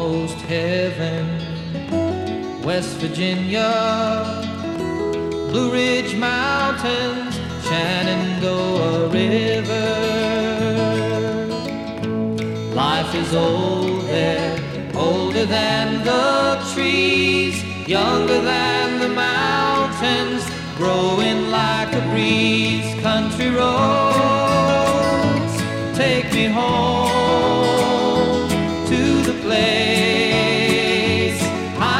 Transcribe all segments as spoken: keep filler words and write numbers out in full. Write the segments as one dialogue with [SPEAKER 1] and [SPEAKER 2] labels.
[SPEAKER 1] almost heaven. West Virginia, Blue Ridge Mountains, Shenandoah River. Life is old there, older than the trees, younger than the mountains, growing like a breeze. Country roads, take me home to the place I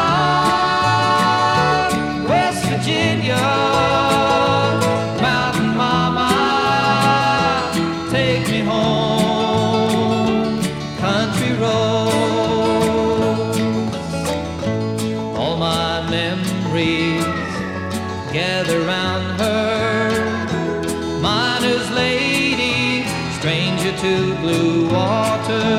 [SPEAKER 1] belong. West Virginia, Mountain Mama, take me home. Country roads, all my memories gather round her. Miner's lady, stranger to blue water.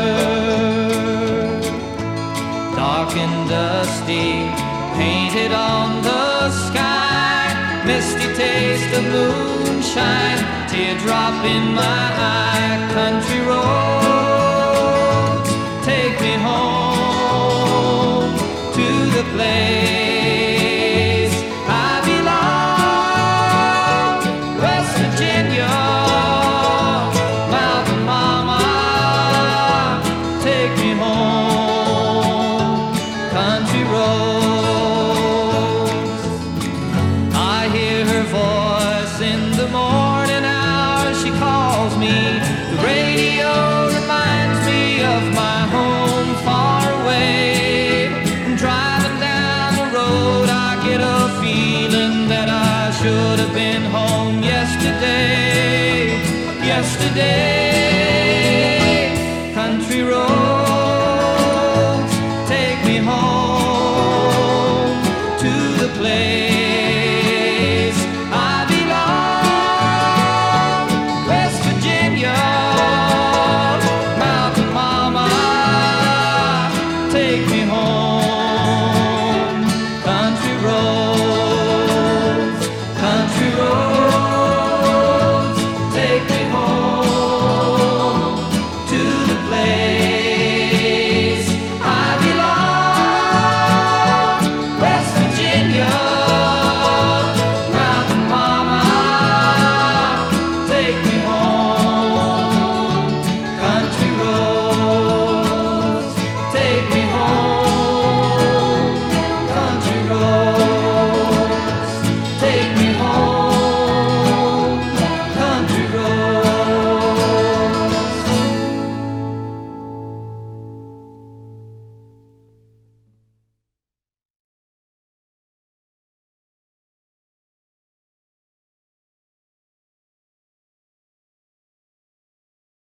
[SPEAKER 1] Dark and dusty, painted on the sky, misty taste of moonshine, teardrop in my eye. Country roads, take me home to the place I belong. West Virginia, Mountain Mama, take me home. Country roads, I hear her voice in the morning hours. She calls me. The radio reminds me of my home far away. Driving down the road, I get a feeling that I should have been home yesterday, yesterday.